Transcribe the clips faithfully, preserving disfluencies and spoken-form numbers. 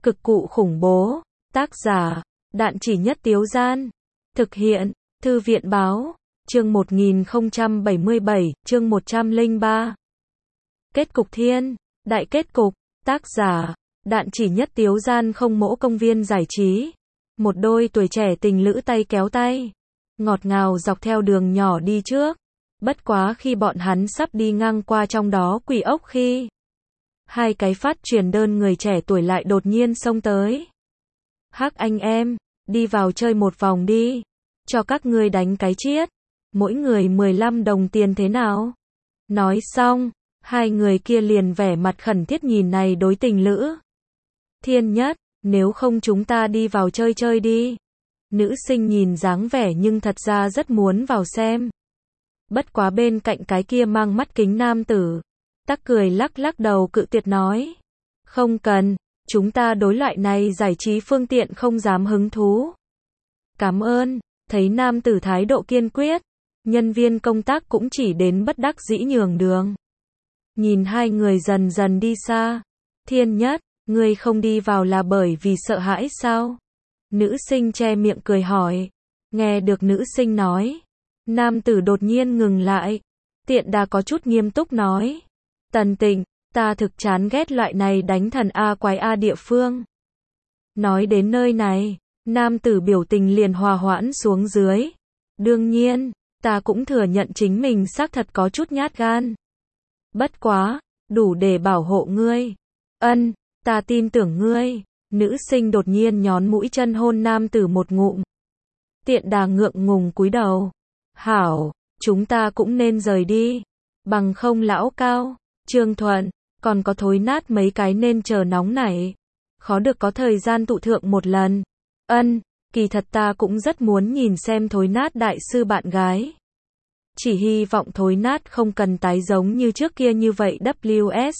Cực cụ khủng bố. Tác giả, Đạn Chỉ Nhất Tiếu Gian. Thực hiện, Thư viện báo. Chương một nghìn không trăm bảy mươi bảy, chương một trăm lẻ ba. Kết cục thiên, đại kết cục. Tác giả, Đạn Chỉ Nhất Tiếu Gian. Không mỗ công viên giải trí. Một đôi tuổi trẻ tình lữ tay kéo tay, ngọt ngào dọc theo đường nhỏ đi trước. Bất quá khi bọn hắn sắp đi ngang qua trong đó quỷ ốc khi hai cái phát truyền đơn người trẻ tuổi lại đột nhiên xông tới. Hắc anh em, đi vào chơi một vòng đi, cho các ngươi đánh cái chiết, mỗi người mười lăm đồng tiền thế nào? Nói xong, hai người kia liền vẻ mặt khẩn thiết nhìn này đối tình lữ. Thiên Nhất, nếu không chúng ta đi vào chơi chơi đi. Nữ sinh nhìn dáng vẻ nhưng thật ra rất muốn vào xem. Bất quá bên cạnh cái kia mang mắt kính nam tử, tắc cười lắc lắc đầu cự tuyệt nói. Không cần, chúng ta đối loại này giải trí phương tiện không dám hứng thú. Cảm ơn, thấy nam tử thái độ kiên quyết, nhân viên công tác cũng chỉ đến bất đắc dĩ nhường đường. Nhìn hai người dần dần đi xa. Thiên Nhất, ngươi không đi vào là bởi vì sợ hãi sao? Nữ sinh che miệng cười hỏi. Nghe được nữ sinh nói, nam tử đột nhiên ngừng lại. Tiện đà có chút nghiêm túc nói. Tần Tịnh, ta thực chán ghét loại này đánh thần A quái A địa phương. Nói đến nơi này, nam tử biểu tình liền hòa hoãn xuống dưới. Đương nhiên, ta cũng thừa nhận chính mình xác thật có chút nhát gan. Bất quá, đủ để bảo hộ ngươi. Ân, ta tin tưởng ngươi. Nữ sinh đột nhiên nhón mũi chân hôn nam tử một ngụm. Tiện đà ngượng ngùng cúi đầu. Hảo, chúng ta cũng nên rời đi. Bằng không lão cao, Trương Thuận, còn có thối nát mấy cái nên chờ nóng nảy. Khó được có thời gian tụ thượng một lần. Ân, kỳ thật ta cũng rất muốn nhìn xem thối nát đại sư bạn gái. Chỉ hy vọng thối nát không cần tái giống như trước kia như vậy W S.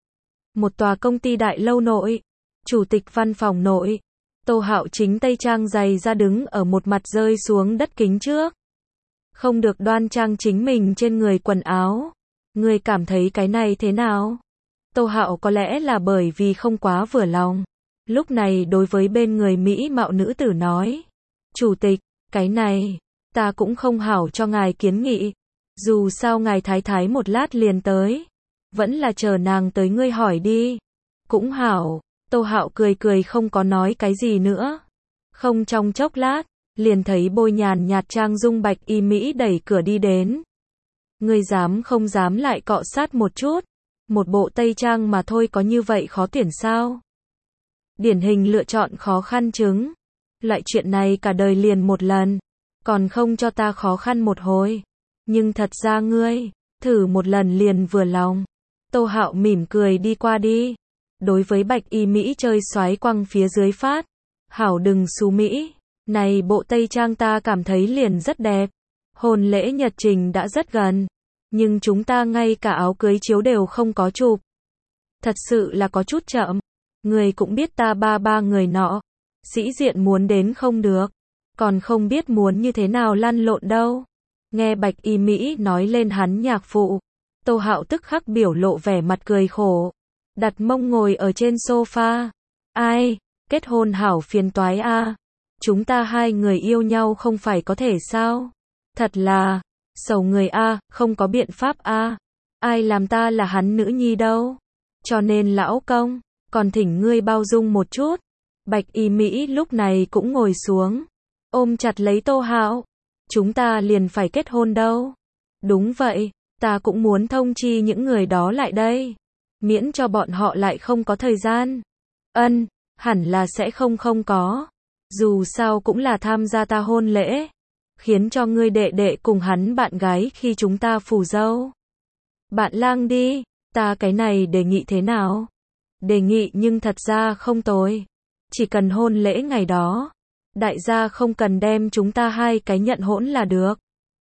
Một tòa công ty đại lâu nội, chủ tịch văn phòng nội, Tô Hạo chính tây trang dày ra đứng ở một mặt rơi xuống đất kính trước. Không được đoan trang chính mình trên người quần áo. Ngươi cảm thấy cái này thế nào? Tô Hạo có lẽ là bởi vì không quá vừa lòng. Lúc này đối với bên người mỹ mạo nữ tử nói. Chủ tịch, cái này, ta cũng không hảo cho ngài kiến nghị. Dù sao ngài thái thái một lát liền tới. Vẫn là chờ nàng tới ngươi hỏi đi. Cũng hảo. Tô Hạo cười cười không có nói cái gì nữa. Không trong chốc lát, liền thấy bôi nhàn nhạt trang dung bạch y mỹ đẩy cửa đi đến. Ngươi dám không dám lại cọ sát một chút. Một bộ tây trang mà thôi có như vậy khó tuyển sao? Điển hình lựa chọn khó khăn chứng. Loại chuyện này cả đời liền một lần. Còn không cho ta khó khăn một hồi. Nhưng thật ra ngươi, thử một lần liền vừa lòng. Tô Hạo mỉm cười đi qua đi. Đối với bạch y mỹ chơi xoáy quăng phía dưới phát. Hảo đừng xú mỹ. Này bộ tây trang ta cảm thấy liền rất đẹp. Hôn lễ nhật trình đã rất gần. Nhưng chúng ta ngay cả áo cưới chiếu đều không có chụp. Thật sự là có chút chậm. Người cũng biết ta ba ba người nọ. Sĩ diện muốn đến không được. Còn không biết muốn như thế nào lăn lộn đâu. Nghe bạch y mỹ nói lên hắn nhạc phụ. Tô Hạo tức khắc biểu lộ vẻ mặt cười khổ. Đặt mông ngồi ở trên sofa. Ai, kết hôn hảo phiền toái a. Chúng ta hai người yêu nhau không phải có thể sao? Thật là, sầu người a, không có biện pháp a. Ai làm ta là hắn nữ nhi đâu? Cho nên lão công, còn thỉnh ngươi bao dung một chút. Bạch y mỹ lúc này cũng ngồi xuống, ôm chặt lấy Tô Hạo. Chúng ta liền phải kết hôn đâu? Đúng vậy, ta cũng muốn thông chi những người đó lại đây. Miễn cho bọn họ lại không có thời gian. Ân, hẳn là sẽ không không có. Dù sao cũng là tham gia ta hôn lễ. Khiến cho ngươi đệ đệ cùng hắn bạn gái khi chúng ta phù dâu. Bạn lang đi, ta cái này đề nghị thế nào? Đề nghị nhưng thật ra không tồi. Chỉ cần hôn lễ ngày đó. Đại gia không cần đem chúng ta hai cái nhận hỗn là được.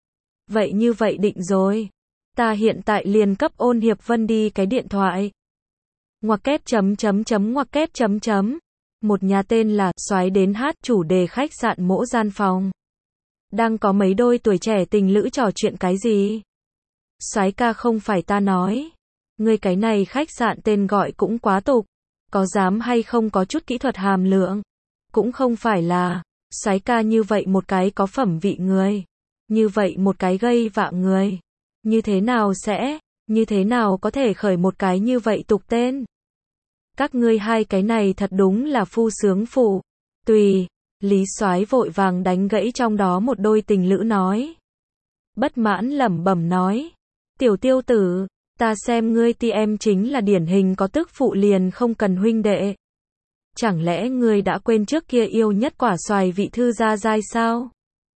Vậy như vậy định rồi. Ta hiện tại liền cấp Ôn Hiệp Vân đi cái điện thoại. Ngoặc kép chấm chấm chấm ngoặc kép chấm chấm. Một nhà tên là Soái đến hát chủ đề khách sạn mỗ gian phòng. Đang có mấy đôi tuổi trẻ tình lữ trò chuyện cái gì? Soái ca không phải ta nói. Ngươi cái này khách sạn tên gọi cũng quá tục. có dám hay không có chút kỹ thuật hàm lượng. Cũng không phải là, soái ca như vậy một cái có phẩm vị người. Như vậy một cái gây vạ người. Như thế nào sẽ, như thế nào có thể khởi một cái như vậy tục tên. Các ngươi hai cái này thật đúng là phu sướng phụ. Tùy, Lý Soái vội vàng đánh gãy trong đó một đôi tình lữ nói. Bất mãn lẩm bẩm nói. Tiểu tiêu tử, ta xem ngươi ti em chính là điển hình có tức phụ liền không cần huynh đệ. Chẳng lẽ ngươi đã quên trước kia yêu nhất quả xoài vị thư gia giai sao?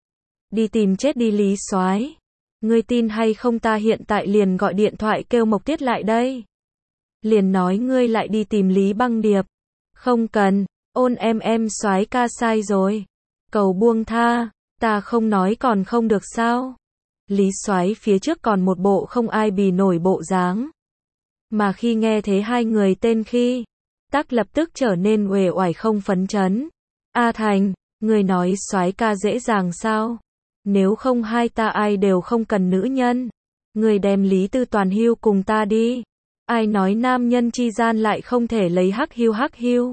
Đi tìm chết đi Lý Soái. Ngươi tin hay không ta hiện tại liền gọi điện thoại kêu Mộc Tiết lại đây. Liền nói ngươi lại đi tìm Lý Băng Điệp. Không cần, ôn em em soái ca sai rồi. Cầu buông tha, ta không nói còn không được sao? Lý Soái phía trước còn một bộ không ai bì nổi bộ dáng. Mà khi nghe thế hai người tên khi, tắc lập tức trở nên uể oải không phấn chấn. A Thành, người nói soái ca dễ dàng sao? Nếu không hai ta ai đều không cần nữ nhân. Người đem Lý Tư Toàn hưu cùng ta đi. Ai nói nam nhân chi gian lại không thể lấy hắc hưu hắc hưu.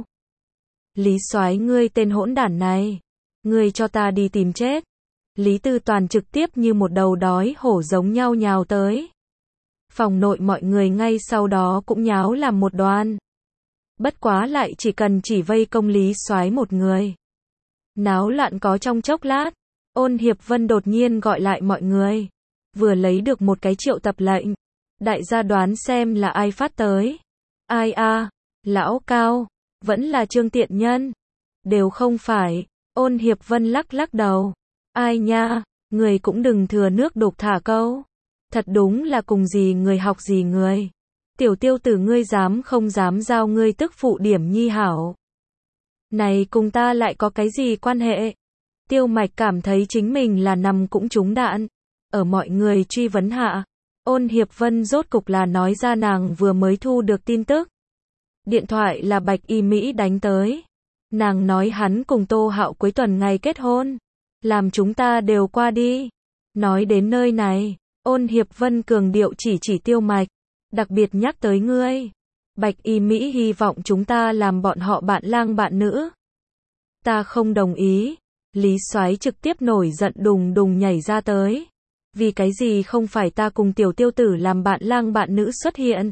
Lý Soái ngươi tên hỗn đản này. Ngươi cho ta đi tìm chết. Lý Tư Toàn trực tiếp như một đầu đói hổ giống nhau nhào tới. Phòng nội mọi người ngay sau đó cũng nháo làm một đoàn. Bất quá lại chỉ cần chỉ vây công Lý Soái một người. Náo loạn có trong chốc lát, Ôn Hiệp Vân đột nhiên gọi lại mọi người. Vừa lấy được một cái triệu tập lệnh. Đại gia đoán xem là ai phát tới. Ai a, Lão Cao, vẫn là Trương Tiện Nhân. Đều không phải, Ôn Hiệp Vân lắc lắc đầu. Ai nha, người cũng đừng thừa nước đục thả câu. Thật đúng là cùng gì người học gì người. Tiểu tiêu tử ngươi dám không dám giao ngươi tức phụ điểm nhi hảo. Này cùng ta lại có cái gì quan hệ? Tiêu Mạch cảm thấy chính mình là nằm cũng trúng đạn. Ở mọi người truy vấn hạ, Ôn Hiệp Vân rốt cục là nói ra nàng vừa mới thu được tin tức. Điện thoại là Bạch Y Mỹ đánh tới. Nàng nói hắn cùng Tô Hạo cuối tuần ngày kết hôn. Làm chúng ta đều qua đi. Nói đến nơi này, Ôn Hiệp Vân cường điệu chỉ chỉ Tiêu Mạch. Đặc biệt nhắc tới ngươi. Bạch Y Mỹ hy vọng chúng ta làm bọn họ bạn lang bạn nữ. Ta không đồng ý. Lý Soái trực tiếp nổi giận đùng đùng nhảy ra tới. Vì cái gì không phải ta cùng tiểu tiêu tử làm bạn lang bạn nữ xuất hiện?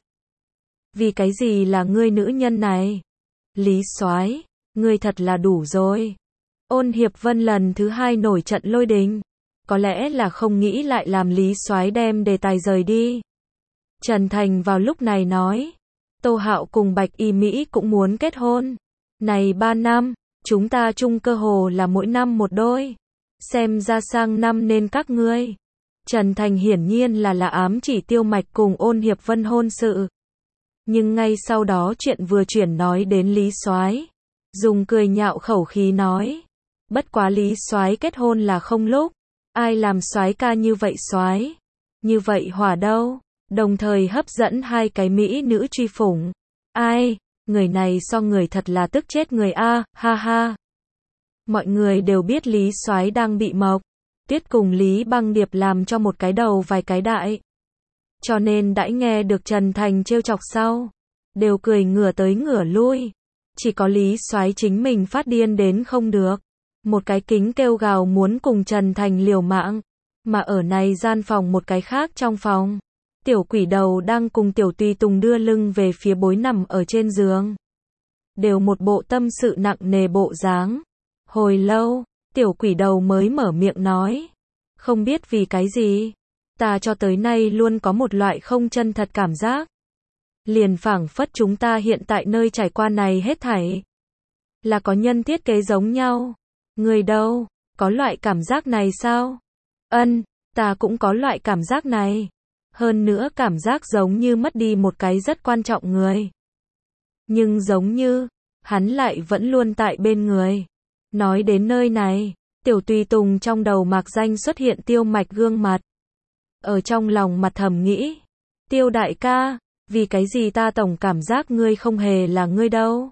Vì cái gì là ngươi nữ nhân này? Lý Soái, ngươi thật là đủ rồi. Ôn Hiệp Vân lần thứ hai nổi trận lôi đình. Có lẽ là không nghĩ lại làm Lý Soái đem đề tài rời đi. Trần Thành vào lúc này nói. Tô Hạo cùng Bạch Y Mỹ cũng muốn kết hôn. Này ba năm, chúng ta chung cơ hồ là mỗi năm một đôi. Xem ra sang năm nên các ngươi. Trần Thành hiển nhiên là là ám chỉ Tiêu Mạch cùng Ôn Hiệp Vân hôn sự. Nhưng ngay sau đó chuyện vừa chuyển nói đến Lý Soái, dùng cười nhạo khẩu khí nói, bất quá Lý Soái kết hôn là không lúc, ai làm soái ca như vậy soái, như vậy hỏa đâu, đồng thời hấp dẫn hai cái mỹ nữ truy phủng. Ai, người này so người thật là tức chết người a, ha ha. Mọi người đều biết Lý Soái đang bị Mộc Tuyết cùng Lý Băng Điệp làm cho một cái đầu vài cái đại. Cho nên đãi nghe được Trần Thành trêu chọc sau, đều cười ngửa tới ngửa lui. Chỉ có Lý Soái chính mình phát điên đến không được. Một cái kính kêu gào muốn cùng Trần Thành liều mạng. Mà ở này gian phòng một cái khác trong phòng. Tiểu quỷ đầu đang cùng Tiểu Tùy Tùng đưa lưng về phía bối nằm ở trên giường. Đều một bộ tâm sự nặng nề bộ dáng. Hồi lâu, Tiểu quỷ đầu mới mở miệng nói. Không biết vì cái gì. Ta cho tới nay luôn có một loại không chân thật cảm giác. Liền phảng phất chúng ta hiện tại nơi trải qua này hết thảy. Là có nhân thiết kế giống nhau. Người đâu, có loại cảm giác này sao? Ân, ta cũng có loại cảm giác này. Hơn nữa cảm giác giống như mất đi một cái rất quan trọng người. Nhưng giống như, hắn lại vẫn luôn tại bên người. Nói đến nơi này, Tiểu Tùy Tùng trong đầu mạc danh xuất hiện Tiêu Mạch gương mặt. Ở trong lòng mặt thầm nghĩ, Tiêu đại ca, vì cái gì ta tổng cảm giác ngươi không hề là ngươi đâu?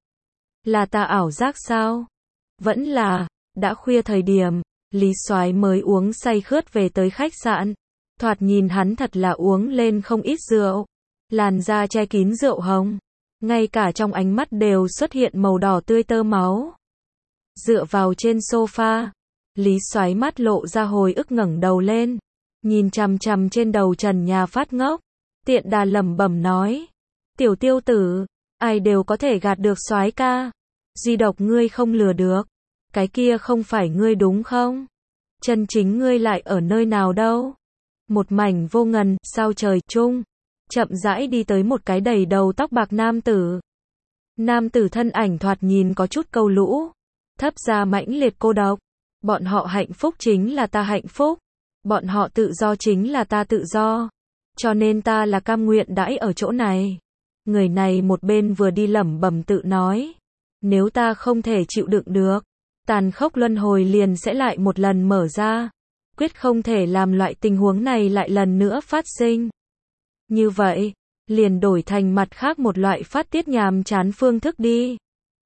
Là ta ảo giác sao? Vẫn là, đã khuya thời điểm, Lý Soái mới uống say khướt về tới khách sạn. Thoạt nhìn hắn thật là uống lên không ít rượu. Làn da che kín rượu hồng. ngay cả trong ánh mắt đều xuất hiện màu đỏ tươi tơ máu. Dựa vào trên sofa, Lý Soái mắt lộ ra hồi ức ngẩng đầu lên, nhìn chằm chằm trên đầu trần nhà phát ngốc. Tiện Đà lẩm bẩm nói, tiểu Tiêu tử, ai đều có thể gạt được Soái ca, duy độc ngươi không lừa được. Cái kia không phải ngươi đúng không? Chân chính ngươi lại ở nơi nào đâu? Một mảnh vô ngần, sao trời chung, chậm rãi đi tới một cái đầy đầu tóc bạc nam tử. Nam tử thân ảnh thoạt nhìn có chút câu lũ, thấp ra mãnh liệt cô độc. Bọn họ hạnh phúc chính là ta hạnh phúc, bọn họ tự do chính là ta tự do, cho nên ta là cam nguyện đãi ở chỗ này. Người này một bên vừa đi lẩm bẩm tự nói, nếu ta không thể chịu đựng được, tàn khốc luân hồi liền sẽ lại một lần mở ra, quyết không thể làm loại tình huống này lại lần nữa phát sinh. Như vậy, liền đổi thành mặt khác một loại phát tiết nhàm chán phương thức đi.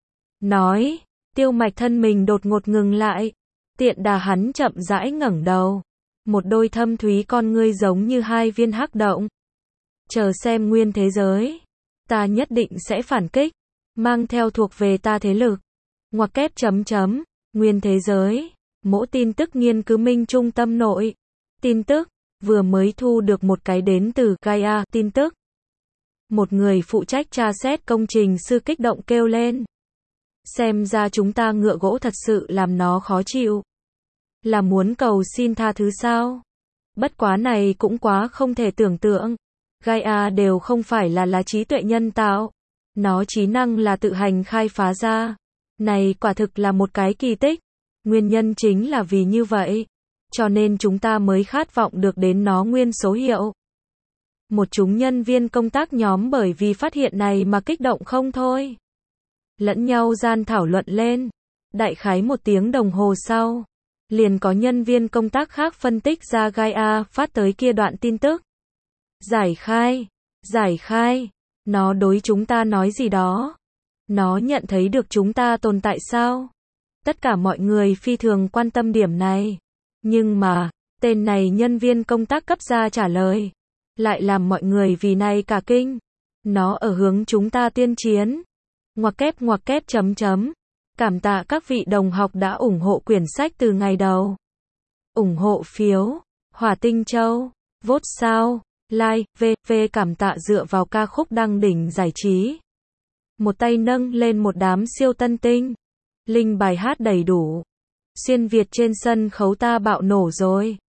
Nói, Tiêu Mạch thân mình đột ngột ngừng lại, Tiện Đà hắn chậm rãi ngẩng đầu, một đôi thâm thúy con ngươi giống như hai viên hắc động. Chờ xem nguyên thế giới, ta nhất định sẽ phản kích, mang theo thuộc về ta thế lực. Ngoặc kép chấm chấm, nguyên thế giới, mỗi tin tức nghiên cứu minh trung tâm nội. Tin tức, vừa mới thu được một cái đến từ Gaia, tin tức. Một người phụ trách tra xét công trình sư kích động kêu lên. Xem ra chúng ta ngựa gỗ thật sự làm nó khó chịu. Là muốn cầu xin tha thứ sao? Bất quá này cũng quá không thể tưởng tượng. Gaia đều không phải là là trí tuệ nhân tạo. Nó trí năng là tự hành khai phá ra. Này quả thực là một cái kỳ tích. Nguyên nhân chính là vì như vậy. Cho nên chúng ta mới khát vọng được đến nó nguyên số hiệu. Một chúng nhân viên công tác nhóm bởi vì phát hiện này mà kích động không thôi. Lẫn nhau gian thảo luận lên. Đại khái một tiếng đồng hồ sau, liền có nhân viên công tác khác phân tích ra Gaia phát tới kia đoạn tin tức. Giải khai, giải khai, nó đối chúng ta nói gì đó. Nó nhận thấy được chúng ta tồn tại sao? Tất cả mọi người phi thường quan tâm điểm này. Nhưng mà, tên này nhân viên công tác cấp ra trả lời, lại làm mọi người vì này cả kinh. Nó ở hướng chúng ta tuyên chiến. Ngoặc kép ngoặc kép chấm chấm. Cảm tạ các vị đồng học đã ủng hộ quyển sách từ ngày đầu. Ủng hộ phiếu, Hỏa Tinh Châu, vote sao, like, vê vê cảm tạ dựa vào ca khúc đăng đỉnh giải trí. Một tay nâng lên một đám siêu tân tinh. Linh bài hát đầy đủ. Xuyên Việt trên sân khấu ta bạo nổ rồi.